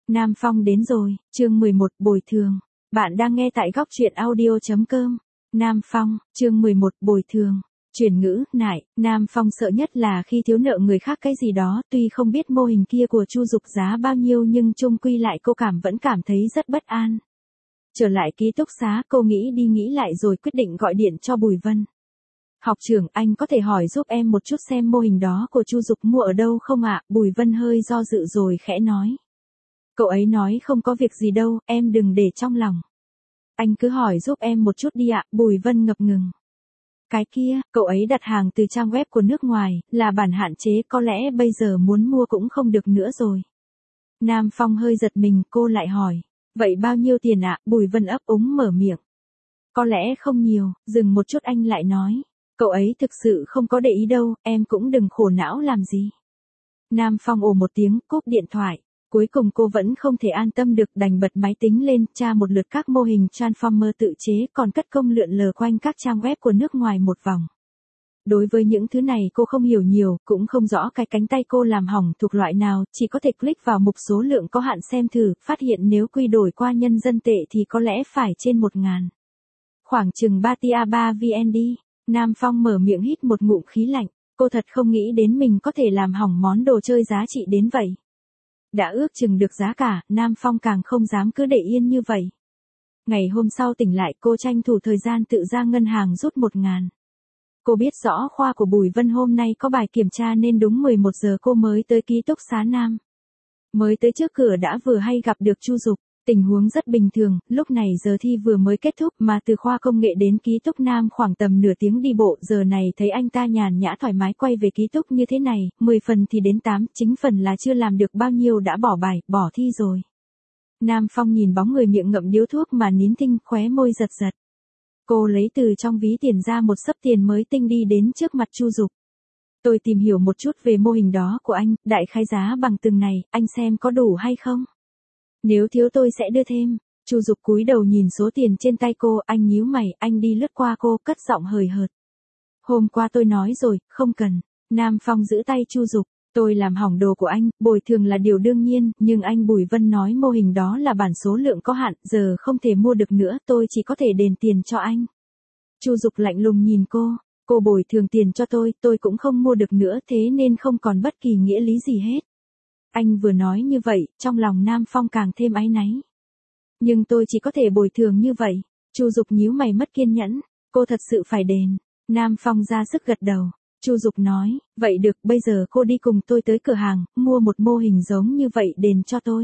Nam Phong đến rồi, chương 11, bồi thường. Bạn đang nghe tại góc truyện audio.com. Nam Phong, chương 11, bồi thường. Chuyển ngữ, nại, Nam Phong sợ nhất là khi thiếu nợ người khác cái gì đó, tuy không biết mô hình kia của Chu Dục giá bao nhiêu nhưng chung quy lại cô vẫn cảm thấy rất bất an. Trở lại ký túc xá, cô nghĩ đi nghĩ lại rồi quyết định gọi điện cho Bùi Vân. Học trưởng, anh có thể hỏi giúp em một chút xem mô hình đó của Chu Dục mua ở đâu không ạ? Bùi Vân hơi do dự rồi khẽ nói. Cậu ấy nói không có việc gì đâu, em đừng để trong lòng. Anh cứ hỏi giúp em một chút đi ạ, Bùi Vân ngập ngừng. Cái kia, cậu ấy đặt hàng từ trang web của nước ngoài, là bản hạn chế, có lẽ bây giờ muốn mua cũng không được nữa rồi. Nam Phong hơi giật mình, cô lại hỏi. Vậy bao nhiêu tiền ạ? Bùi Vân ấp úng mở miệng. Có lẽ không nhiều, dừng một chút anh lại nói. Cậu ấy thực sự không có để ý đâu, em cũng đừng khổ não làm gì. Nam Phong ồ một tiếng, cúp điện thoại. Cuối cùng cô vẫn không thể an tâm được, đành bật máy tính lên, tra một lượt các mô hình Transformer tự chế, còn cất công lượn lờ quanh các trang web của nước ngoài một vòng. Đối với những thứ này cô không hiểu nhiều, cũng không rõ cái cánh tay cô làm hỏng thuộc loại nào, chỉ có thể click vào mục số lượng có hạn xem thử, phát hiện nếu quy đổi qua nhân dân tệ thì có lẽ phải trên 1.000. Khoảng chừng 3 tia 3 VND. Nam Phong mở miệng hít một ngụm khí lạnh, cô thật không nghĩ đến mình có thể làm hỏng món đồ chơi giá trị đến vậy. Đã ước chừng được giá cả, Nam Phong càng không dám cứ để yên như vậy. Ngày hôm sau tỉnh lại, cô tranh thủ thời gian tự ra ngân hàng rút 1.000. Cô biết rõ khoa của Bùi Vân hôm nay có bài kiểm tra nên đúng 11 giờ cô mới tới ký túc xá Nam. Mới tới trước cửa đã vừa hay gặp được Chu Dục. Tình huống rất bình thường, lúc này giờ thi vừa mới kết thúc mà từ khoa công nghệ đến ký túc Nam khoảng tầm nửa tiếng đi bộ, giờ này thấy anh ta nhàn nhã thoải mái quay về ký túc như thế này, 10 phần thì đến 8, chính phần là chưa làm được bao nhiêu đã bỏ bài, bỏ thi rồi. Nam Phong nhìn bóng người miệng ngậm điếu thuốc mà nín thinh, khóe môi giật giật. Cô lấy từ trong ví tiền ra một xấp tiền mới tinh đi đến trước mặt Chu Dục. Tôi tìm hiểu một chút về mô hình đó của anh, đại khái giá bằng từng này, anh xem có đủ hay không? Nếu thiếu tôi sẽ đưa thêm. Chu Dục cúi đầu nhìn số tiền trên tay cô, anh nhíu mày, anh đi lướt qua cô, cất giọng hời hợt. Hôm qua tôi nói rồi, không cần. Nam Phong giữ tay Chu Dục, tôi làm hỏng đồ của anh, bồi thường là điều đương nhiên, nhưng anh Bùi Vân nói mô hình đó là bản số lượng có hạn, giờ không thể mua được nữa, tôi chỉ có thể đền tiền cho anh. Chu Dục lạnh lùng nhìn cô bồi thường tiền cho tôi cũng không mua được nữa, thế nên không còn bất kỳ nghĩa lý gì hết. Anh vừa nói như vậy, trong lòng Nam Phong càng thêm áy náy. Nhưng tôi chỉ có thể bồi thường như vậy. Chu Dục nhíu mày mất kiên nhẫn, cô thật sự phải đền. Nam Phong ra sức gật đầu. Chu Dục nói, vậy được, bây giờ cô đi cùng tôi tới cửa hàng, mua một mô hình giống như vậy đền cho tôi.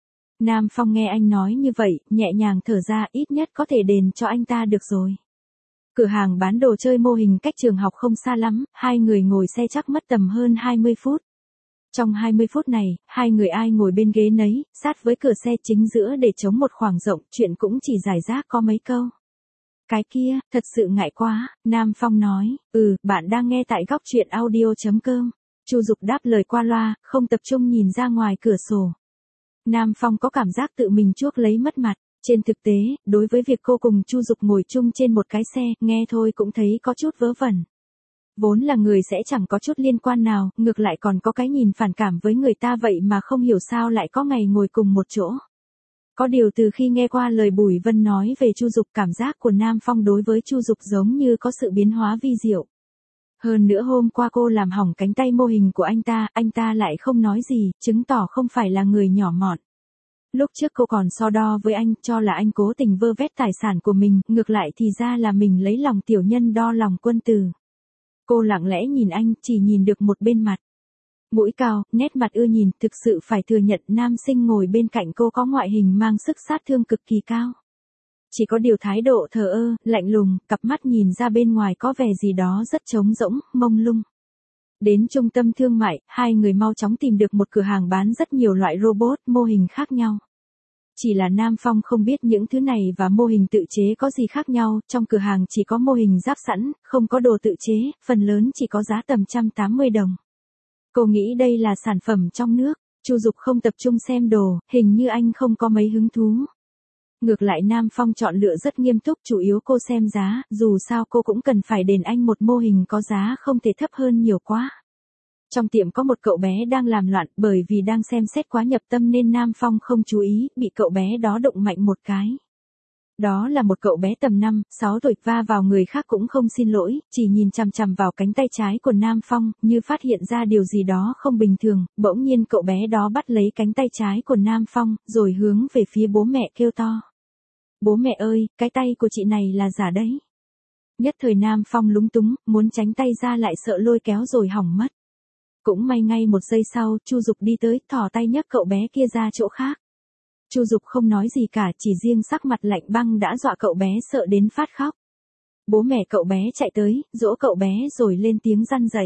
Nam Phong nghe anh nói như vậy, nhẹ nhàng thở ra, ít nhất có thể đền cho anh ta được rồi. Cửa hàng bán đồ chơi mô hình cách trường học không xa lắm, hai người ngồi xe chắc mất tầm hơn 20 phút. Trong 20 phút này, hai người ai ngồi bên ghế nấy, sát với cửa xe chính giữa để chống một khoảng rộng, chuyện cũng chỉ giải rác có mấy câu. Cái kia, thật sự ngại quá, Nam Phong nói, bạn đang nghe tại góc truyện audio.com. Chu Dục đáp lời qua loa, không tập trung nhìn ra ngoài cửa sổ. Nam Phong có cảm giác tự mình chuốc lấy mất mặt. Trên thực tế, đối với việc cô cùng Chu Dục ngồi chung trên một cái xe, nghe thôi cũng thấy có chút vớ vẩn. Vốn là người sẽ chẳng có chút liên quan nào, ngược lại còn có cái nhìn phản cảm với người ta vậy mà không hiểu sao lại có ngày ngồi cùng một chỗ. Có điều từ khi nghe qua lời Bùi Vân nói về Chu Dục, cảm giác của Nam Phong đối với Chu Dục giống như có sự biến hóa vi diệu. Hơn nữa hôm qua cô làm hỏng cánh tay mô hình của anh ta lại không nói gì, chứng tỏ không phải là người nhỏ mọn. Lúc trước cô còn so đo với anh, cho là anh cố tình vơ vét tài sản của mình, ngược lại thì ra là mình lấy lòng tiểu nhân đo lòng quân tử. Cô lặng lẽ nhìn anh, chỉ nhìn được một bên mặt. Mũi cao, nét mặt ưa nhìn, thực sự phải thừa nhận nam sinh ngồi bên cạnh cô có ngoại hình mang sức sát thương cực kỳ cao. Chỉ có điều thái độ thờ ơ, lạnh lùng, cặp mắt nhìn ra bên ngoài có vẻ gì đó rất trống rỗng, mông lung. Đến trung tâm thương mại, hai người mau chóng tìm được một cửa hàng bán rất nhiều loại robot, mô hình khác nhau. Chỉ là Nam Phong không biết những thứ này và mô hình tự chế có gì khác nhau, trong cửa hàng chỉ có mô hình ráp sẵn, không có đồ tự chế, phần lớn chỉ có giá tầm 180 đồng. Cô nghĩ đây là sản phẩm trong nước, Chu Dục không tập trung xem đồ, hình như anh không có mấy hứng thú. Ngược lại Nam Phong chọn lựa rất nghiêm túc, chủ yếu cô xem giá, dù sao cô cũng cần phải đền anh một mô hình có giá không thể thấp hơn nhiều quá. Trong tiệm có một cậu bé đang làm loạn, bởi vì đang xem xét quá nhập tâm nên Nam Phong không chú ý, bị cậu bé đó đụng mạnh một cái. Đó là một cậu bé tầm 5, 6 tuổi, va vào người khác cũng không xin lỗi, chỉ nhìn chằm chằm vào cánh tay trái của Nam Phong, như phát hiện ra điều gì đó không bình thường, bỗng nhiên cậu bé đó bắt lấy cánh tay trái của Nam Phong, rồi hướng về phía bố mẹ kêu to. Bố mẹ ơi, cái tay của chị này là giả đấy. Nhất thời Nam Phong lúng túng, muốn tránh tay ra lại sợ lôi kéo rồi hỏng mất. Cũng may ngay một giây sau, Chu Dục đi tới, thò tay nhấc cậu bé kia ra chỗ khác. Chu Dục không nói gì cả, chỉ riêng sắc mặt lạnh băng đã dọa cậu bé sợ đến phát khóc. Bố mẹ cậu bé chạy tới, dỗ cậu bé rồi lên tiếng răn dạy.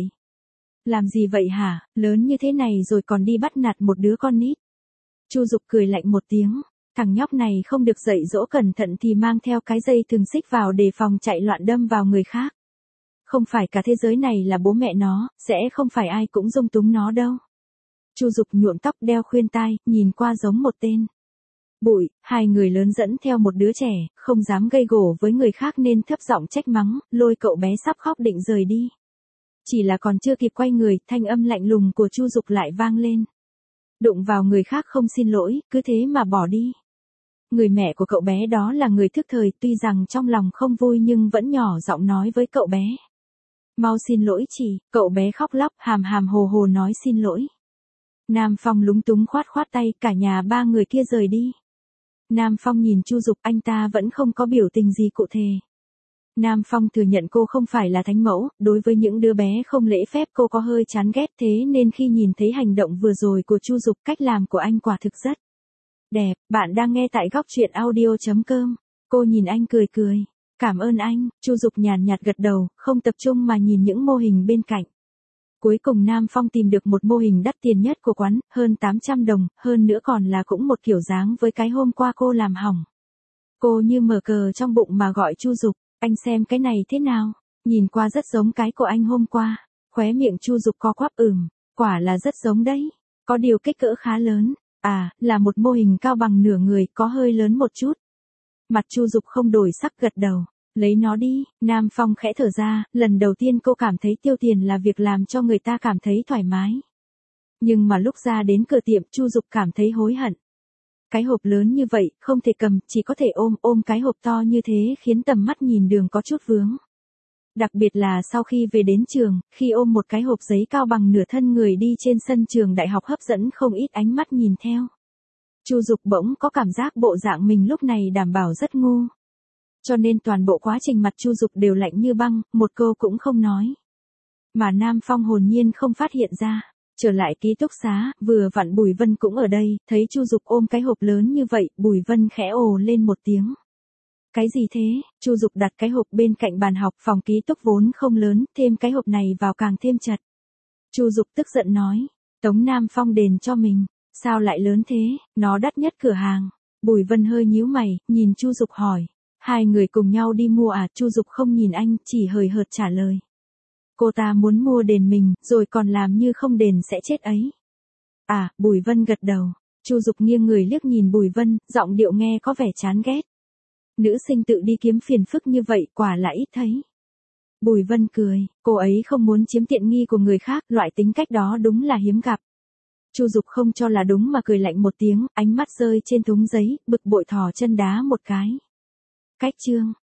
Làm gì vậy hả, lớn như thế này rồi còn đi bắt nạt một đứa con nít. Chu Dục cười lạnh một tiếng, thằng nhóc này không được dạy dỗ cẩn thận thì mang theo cái dây thừng xích vào để phòng chạy loạn đâm vào người khác. Không phải cả thế giới này là bố mẹ nó, sẽ không phải ai cũng dung túng nó đâu. Chu Dục nhuộm tóc đeo khuyên tai, nhìn qua giống một tên. Bụi, hai người lớn dẫn theo một đứa trẻ, không dám gây gổ với người khác nên thấp giọng trách mắng, lôi cậu bé sắp khóc định rời đi. Chỉ là còn chưa kịp quay người, thanh âm lạnh lùng của Chu Dục lại vang lên. Đụng vào người khác không xin lỗi, cứ thế mà bỏ đi. Người mẹ của cậu bé đó là người thức thời, tuy rằng trong lòng không vui nhưng vẫn nhỏ giọng nói với cậu bé. Mau xin lỗi chị, cậu bé khóc lóc, hàm hàm hồ hồ nói xin lỗi. Nam Phong lúng túng khoát khoát tay, cả nhà ba người kia rời đi. Nam Phong nhìn Chu Dục, anh ta vẫn không có biểu tình gì cụ thể. Nam Phong thừa nhận cô không phải là thánh mẫu, đối với những đứa bé không lễ phép cô có hơi chán ghét, thế nên khi nhìn thấy hành động vừa rồi của Chu Dục, cách làm của anh quả thực rất đẹp. Bạn đang nghe tại góc truyện audio.com. Cô nhìn anh cười cười. Cảm ơn anh, Chu Dục nhàn nhạt gật đầu, không tập trung mà nhìn những mô hình bên cạnh. Cuối cùng Nam Phong tìm được một mô hình đắt tiền nhất của quán, hơn 800 đồng, hơn nữa còn là cũng một kiểu dáng với cái hôm qua cô làm hỏng. Cô như mở cờ trong bụng mà gọi Chu Dục, anh xem cái này thế nào, nhìn qua rất giống cái của anh hôm qua. Khóe miệng Chu Dục co quắp quả là rất giống đấy, có điều kích cỡ khá lớn, là một mô hình cao bằng nửa người, có hơi lớn một chút. Mặt Chu Dục không đổi sắc gật đầu. Lấy nó đi, Nam Phong khẽ thở ra, lần đầu tiên cô cảm thấy tiêu tiền là việc làm cho người ta cảm thấy thoải mái. Nhưng mà lúc ra đến cửa tiệm Chu Dục cảm thấy hối hận. Cái hộp lớn như vậy, không thể cầm, chỉ có thể ôm cái hộp to như thế khiến tầm mắt nhìn đường có chút vướng. Đặc biệt là sau khi về đến trường, khi ôm một cái hộp giấy cao bằng nửa thân người đi trên sân trường đại học hấp dẫn không ít ánh mắt nhìn theo. Chu Dục bỗng có cảm giác bộ dạng mình lúc này đảm bảo rất ngu. Cho nên toàn bộ quá trình mặt Chu Dục đều lạnh như băng, một câu cũng không nói. Mà Nam Phong hồn nhiên không phát hiện ra. Trở lại ký túc xá, vừa vặn Bùi Vân cũng ở đây, thấy Chu Dục ôm cái hộp lớn như vậy, Bùi Vân khẽ ồ lên một tiếng. Cái gì thế? Chu Dục đặt cái hộp bên cạnh bàn học, phòng ký túc vốn không lớn, thêm cái hộp này vào càng thêm chật. Chu Dục tức giận nói, Tống Nam Phong đền cho mình, sao lại lớn thế, nó đắt nhất cửa hàng. Bùi Vân hơi nhíu mày, nhìn Chu Dục hỏi. Hai người cùng nhau đi mua à? Chu Dục không nhìn anh, chỉ hời hợt trả lời. Cô ta muốn mua đền mình, rồi còn làm như không đền sẽ chết ấy. Bùi Vân gật đầu. Chu Dục nghiêng người liếc nhìn Bùi Vân, giọng điệu nghe có vẻ chán ghét. Nữ sinh tự đi kiếm phiền phức như vậy quả là ít thấy. Bùi Vân cười, cô ấy không muốn chiếm tiện nghi của người khác, loại tính cách đó đúng là hiếm gặp. Chu Dục không cho là đúng mà cười lạnh một tiếng, ánh mắt rơi trên thúng giấy, bực bội thò chân đá một cái. Cách chương,